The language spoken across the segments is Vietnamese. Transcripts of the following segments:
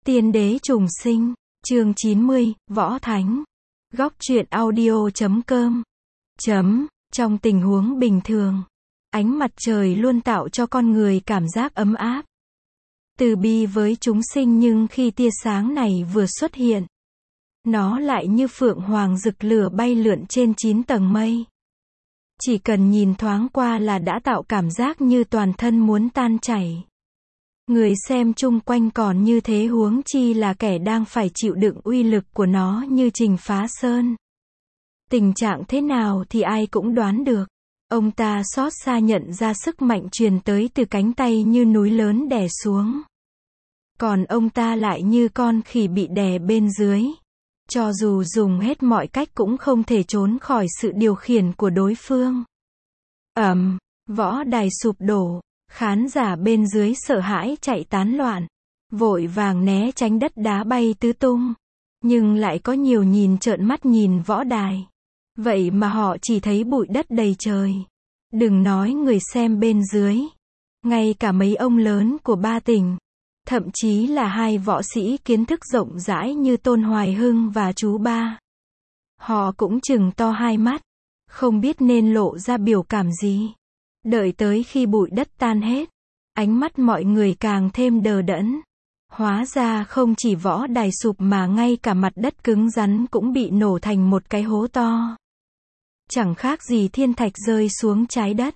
Tiên đế trùng sinh, chương 90, Võ Thánh. Góc truyện audio.com. Trong tình huống bình thường, ánh mặt trời luôn tạo cho con người cảm giác ấm áp, từ bi với chúng sinh, nhưng khi tia sáng này vừa xuất hiện, nó lại như phượng hoàng rực lửa bay lượn trên 9 tầng mây. Chỉ cần nhìn thoáng qua là đã tạo cảm giác như toàn thân muốn tan chảy. Người xem chung quanh còn như thế, huống chi là kẻ đang phải chịu đựng uy lực của nó như Trình Phá Sơn. Tình trạng thế nào thì ai cũng đoán được. Ông ta xót xa nhận ra sức mạnh truyền tới từ cánh tay như núi lớn đè xuống. Còn ông ta lại như con khỉ bị đè bên dưới. Cho dù dùng hết mọi cách cũng không thể trốn khỏi sự điều khiển của đối phương. Võ đài sụp đổ. Khán giả bên dưới sợ hãi chạy tán loạn, vội vàng né tránh, đất đá bay tứ tung. Nhưng lại có nhiều nhìn trợn mắt nhìn võ đài. Vậy mà họ chỉ thấy bụi đất đầy trời. Đừng nói người xem bên dưới. Ngay cả mấy ông lớn của ba tỉnh, thậm chí là hai võ sĩ kiến thức rộng rãi như Tôn Hoài Hưng và chú Ba, họ cũng trừng to hai mắt, không biết nên lộ ra biểu cảm gì. Đợi tới khi bụi đất tan hết, ánh mắt mọi người càng thêm đờ đẫn. Hóa ra không chỉ võ đài sụp mà ngay cả mặt đất cứng rắn cũng bị nổ thành một cái hố to. Chẳng khác gì thiên thạch rơi xuống trái đất.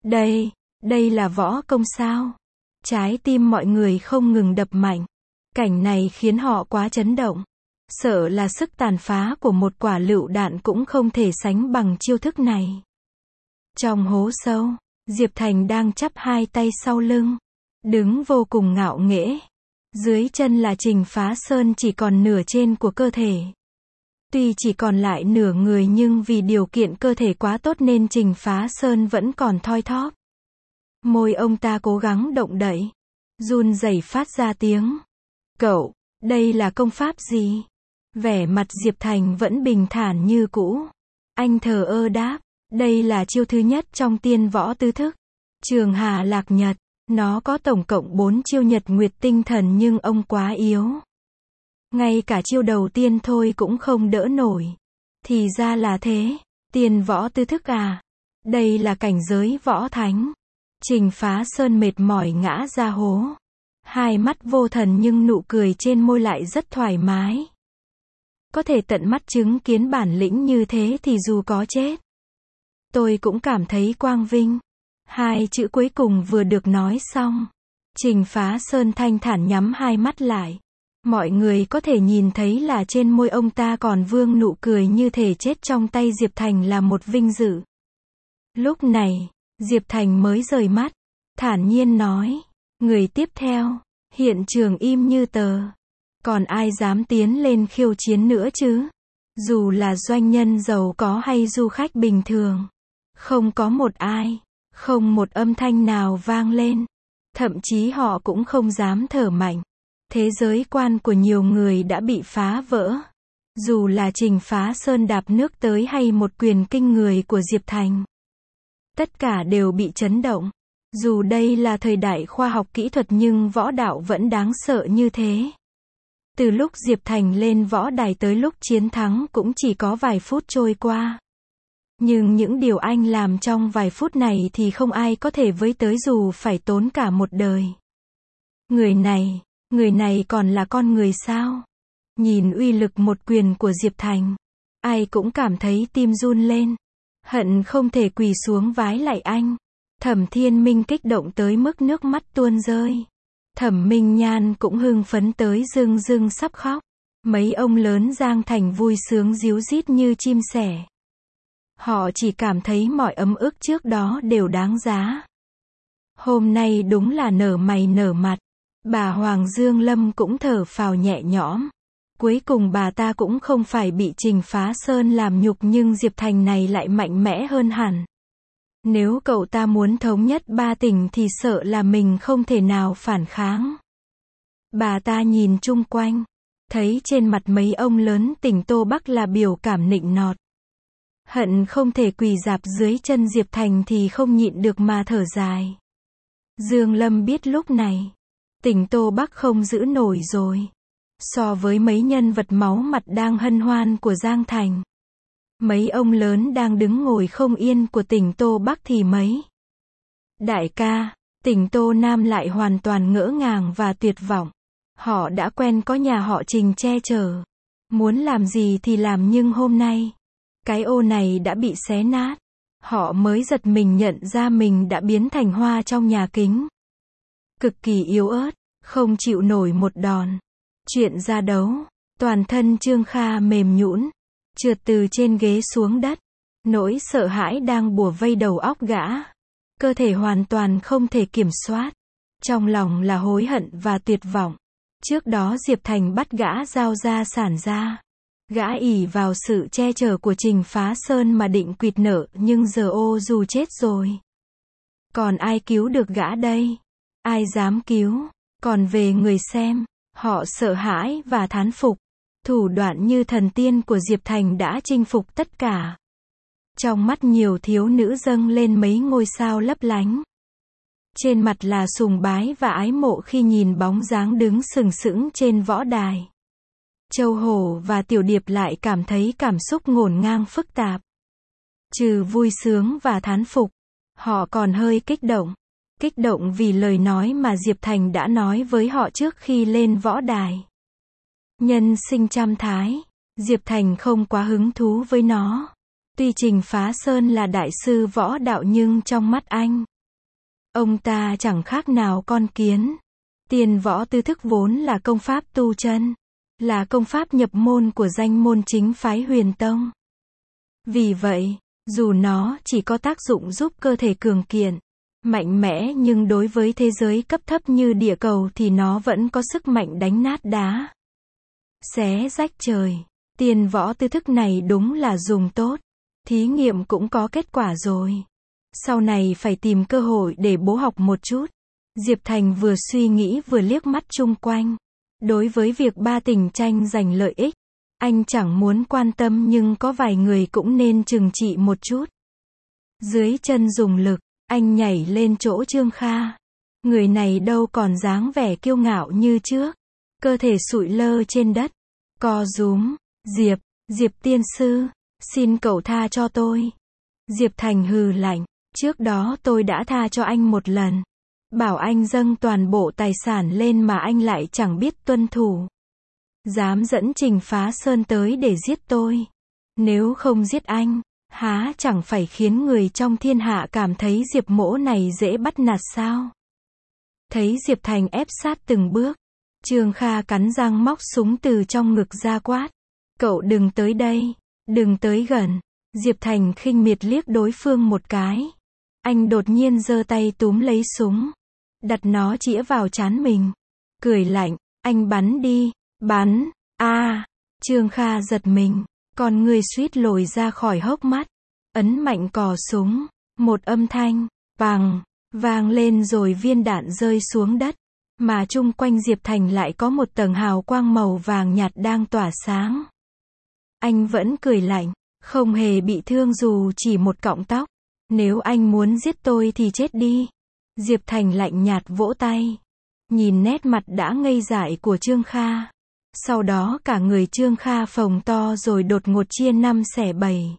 Đây là võ công sao? Trái tim mọi người không ngừng đập mạnh. Cảnh này khiến họ quá chấn động. Sợ là sức tàn phá của một quả lựu đạn cũng không thể sánh bằng chiêu thức này. Trong hố sâu, Diệp Thành đang chắp hai tay sau lưng, đứng vô cùng ngạo nghễ. Dưới chân là Trình Phá Sơn, chỉ còn nửa trên của cơ thể. Tuy chỉ còn lại nửa người nhưng vì điều kiện cơ thể quá tốt nên Trình Phá Sơn vẫn còn thoi thóp. Môi ông ta cố gắng động đậy, run rẩy phát ra tiếng. Cậu, đây là công pháp gì? Vẻ mặt Diệp Thành vẫn bình thản như cũ. Anh thờ ơ đáp. Đây là chiêu thứ nhất trong tiên võ tứ thức, Trường Hà Lạc Nhật. Nó có tổng cộng 4 chiêu Nhật Nguyệt Tinh Thần nhưng ông quá yếu. Ngay cả chiêu đầu tiên thôi cũng không đỡ nổi. Thì ra là thế, tiên võ tứ thức à? Đây là cảnh giới võ thánh. Trình Phá Sơn mệt mỏi ngã ra hố. Hai mắt vô thần nhưng nụ cười trên môi lại rất thoải mái. Có thể tận mắt chứng kiến bản lĩnh như thế thì dù có chết, tôi cũng cảm thấy quang vinh. Hai chữ cuối cùng vừa được nói xong, Trình Phá Sơn thanh thản nhắm hai mắt lại. Mọi người có thể nhìn thấy là trên môi ông ta còn vương nụ cười, như thể chết trong tay Diệp Thành là một vinh dự. Lúc này, Diệp Thành mới rời mắt, thản nhiên nói. Người tiếp theo. Hiện trường im như tờ. Còn ai dám tiến lên khiêu chiến nữa chứ? Dù là doanh nhân giàu có hay du khách bình thường, không có một ai, không một âm thanh nào vang lên. Thậm chí họ cũng không dám thở mạnh. Thế giới quan của nhiều người đã bị phá vỡ. Dù là Trình Phá Sơn đạp nước tới hay một quyền kinh người của Diệp Thành, tất cả đều bị chấn động. Dù đây là thời đại khoa học kỹ thuật nhưng võ đạo vẫn đáng sợ như thế. Từ lúc Diệp Thành lên võ đài tới lúc chiến thắng cũng chỉ có vài phút trôi qua. Nhưng những điều anh làm trong vài phút này thì không ai có thể với tới dù phải tốn cả một đời. Người này còn là con người sao? Nhìn uy lực một quyền của Diệp Thành, ai cũng cảm thấy tim run lên, hận không thể quỳ xuống vái lại anh. Thẩm Thiên Minh kích động tới mức nước mắt tuôn rơi. Thẩm Minh Nhan cũng hưng phấn tới rưng rưng sắp khóc. Mấy ông lớn Giang Thành vui sướng ríu rít như chim sẻ. Họ chỉ cảm thấy mọi ấm ức trước đó đều đáng giá. Hôm nay đúng là nở mày nở mặt. Bà Hoàng Dương Lâm cũng thở phào nhẹ nhõm. Cuối cùng bà ta cũng không phải bị Trình Phá Sơn làm nhục, nhưng Diệp Thành này lại mạnh mẽ hơn hẳn. Nếu cậu ta muốn thống nhất ba tỉnh thì sợ là mình không thể nào phản kháng. Bà ta nhìn chung quanh, thấy trên mặt mấy ông lớn tỉnh Tô Bắc là biểu cảm nịnh nọt. Hận không thể quỳ rạp dưới chân Diệp Thành thì không nhịn được mà thở dài. Dương Lâm biết lúc này, tỉnh Tô Bắc không giữ nổi rồi. So với mấy nhân vật máu mặt đang hân hoan của Giang Thành, mấy ông lớn đang đứng ngồi không yên của tỉnh Tô Bắc thì mấy đại ca, tỉnh Tô Nam lại hoàn toàn ngỡ ngàng và tuyệt vọng. Họ đã quen có nhà họ Trình che chở, muốn làm gì thì làm, nhưng hôm nay, cái ô này đã bị xé nát. Họ mới giật mình nhận ra mình đã biến thành hoa trong nhà kính. Cực kỳ yếu ớt, không chịu nổi một đòn. Chuyện ra đấu, toàn thân Trương Kha mềm nhũn, trượt từ trên ghế xuống đất. Nỗi sợ hãi đang bủa vây đầu óc gã. Cơ thể hoàn toàn không thể kiểm soát. Trong lòng là hối hận và tuyệt vọng. Trước đó Diệp Thành bắt gã giao gia sản ra. Gã ỷ vào sự che chở của Trình Phá Sơn mà định quỵt nợ, nhưng giờ ô dù chết rồi. Còn ai cứu được gã đây? Ai dám cứu? Còn về người xem, họ sợ hãi và thán phục. Thủ đoạn như thần tiên của Diệp Thành đã chinh phục tất cả. Trong mắt nhiều thiếu nữ dâng lên mấy ngôi sao lấp lánh. Trên mặt là sùng bái và ái mộ khi nhìn bóng dáng đứng sừng sững trên võ đài. Châu Hổ và Tiểu Điệp lại cảm thấy cảm xúc ngổn ngang phức tạp. Trừ vui sướng và thán phục, họ còn hơi kích động. Kích động vì lời nói mà Diệp Thành đã nói với họ trước khi lên võ đài. Nhân sinh trăm thái, Diệp Thành không quá hứng thú với nó. Tuy Trình Phá Sơn là đại sư võ đạo nhưng trong mắt anh, ông ta chẳng khác nào con kiến. Tiên võ tư thức vốn là công pháp tu chân, là công pháp nhập môn của danh môn chính phái Huyền Tông. Vì vậy, dù nó chỉ có tác dụng giúp cơ thể cường kiện, mạnh mẽ, nhưng đối với thế giới cấp thấp như địa cầu thì nó vẫn có sức mạnh đánh nát đá, xé rách trời. Tiên võ tư thức này đúng là dùng tốt. Thí nghiệm cũng có kết quả rồi. Sau này phải tìm cơ hội để bố học một chút. Diệp Thành vừa suy nghĩ vừa liếc mắt chung quanh. Đối với việc ba tỉnh tranh giành lợi ích, anh chẳng muốn quan tâm, nhưng có vài người cũng nên trừng trị một chút. Dưới chân dùng lực, anh nhảy lên chỗ Trương Kha. Người này đâu còn dáng vẻ kiêu ngạo như trước. Cơ thể sụi lơ trên đất. Co rúm. Diệp tiên sư, xin cậu tha cho tôi. Diệp Thành hừ lạnh. Trước đó tôi đã tha cho anh một lần. Bảo anh dâng toàn bộ tài sản lên mà anh lại chẳng biết tuân thủ. Dám dẫn Trình Phá Sơn tới để giết tôi. Nếu không giết anh, há chẳng phải khiến người trong thiên hạ cảm thấy Diệp mỗ này dễ bắt nạt sao? Thấy Diệp Thành ép sát từng bước, Trương Kha cắn răng móc súng từ trong ngực ra quát. Cậu đừng tới đây, đừng tới gần. Diệp Thành khinh miệt liếc đối phương một cái. Anh đột nhiên giơ tay túm lấy súng, đặt nó chĩa vào trán mình. Cười lạnh, anh bắn đi, bắn, Trương Kha giật mình, con người suýt lồi ra khỏi hốc mắt. Ấn mạnh cò súng, một âm thanh, bàng, vang lên rồi viên đạn rơi xuống đất. Mà chung quanh Diệp Thành lại có một tầng hào quang màu vàng nhạt đang tỏa sáng. Anh vẫn cười lạnh, không hề bị thương dù chỉ một cọng tóc. Nếu anh muốn giết tôi thì chết đi. Diệp Thành lạnh nhạt vỗ tay. Nhìn nét mặt đã ngây dại của Trương Kha. Sau đó cả người Trương Kha phồng to rồi đột ngột chia 5 xẻ 7.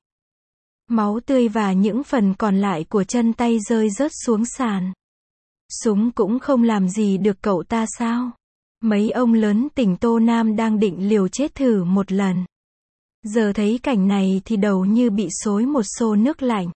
Máu tươi và những phần còn lại của chân tay rơi rớt xuống sàn. Súng cũng không làm gì được cậu ta sao? Mấy ông lớn tỉnh Tô Nam đang định liều chết thử một lần. Giờ thấy cảnh này thì đầu như bị xối một xô nước lạnh.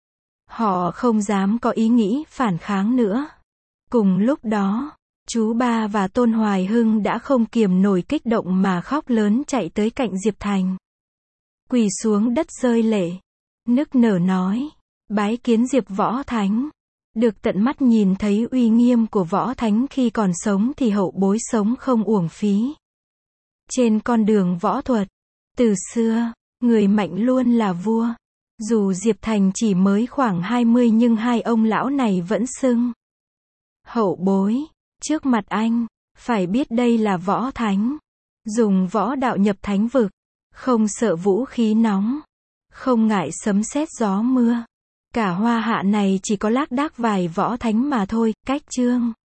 Họ không dám có ý nghĩ phản kháng nữa. Cùng lúc đó, chú Ba và Tôn Hoài Hưng đã không kiềm nổi kích động mà khóc lớn chạy tới cạnh Diệp Thành. Quỳ xuống đất rơi lệ, nức nở nói, bái kiến Diệp Võ Thánh. Được tận mắt nhìn thấy uy nghiêm của Võ Thánh khi còn sống thì hậu bối sống không uổng phí. Trên con đường võ thuật, từ xưa, người mạnh luôn là vua. Dù Diệp Thành chỉ mới khoảng 20 nhưng hai ông lão này vẫn xưng hậu bối. Trước mặt anh, phải biết đây là Võ Thánh. Dùng võ đạo nhập thánh vực, không sợ vũ khí nóng, không ngại sấm sét gió mưa. Cả Hoa Hạ này chỉ có lác đác vài Võ Thánh mà thôi. Cách chương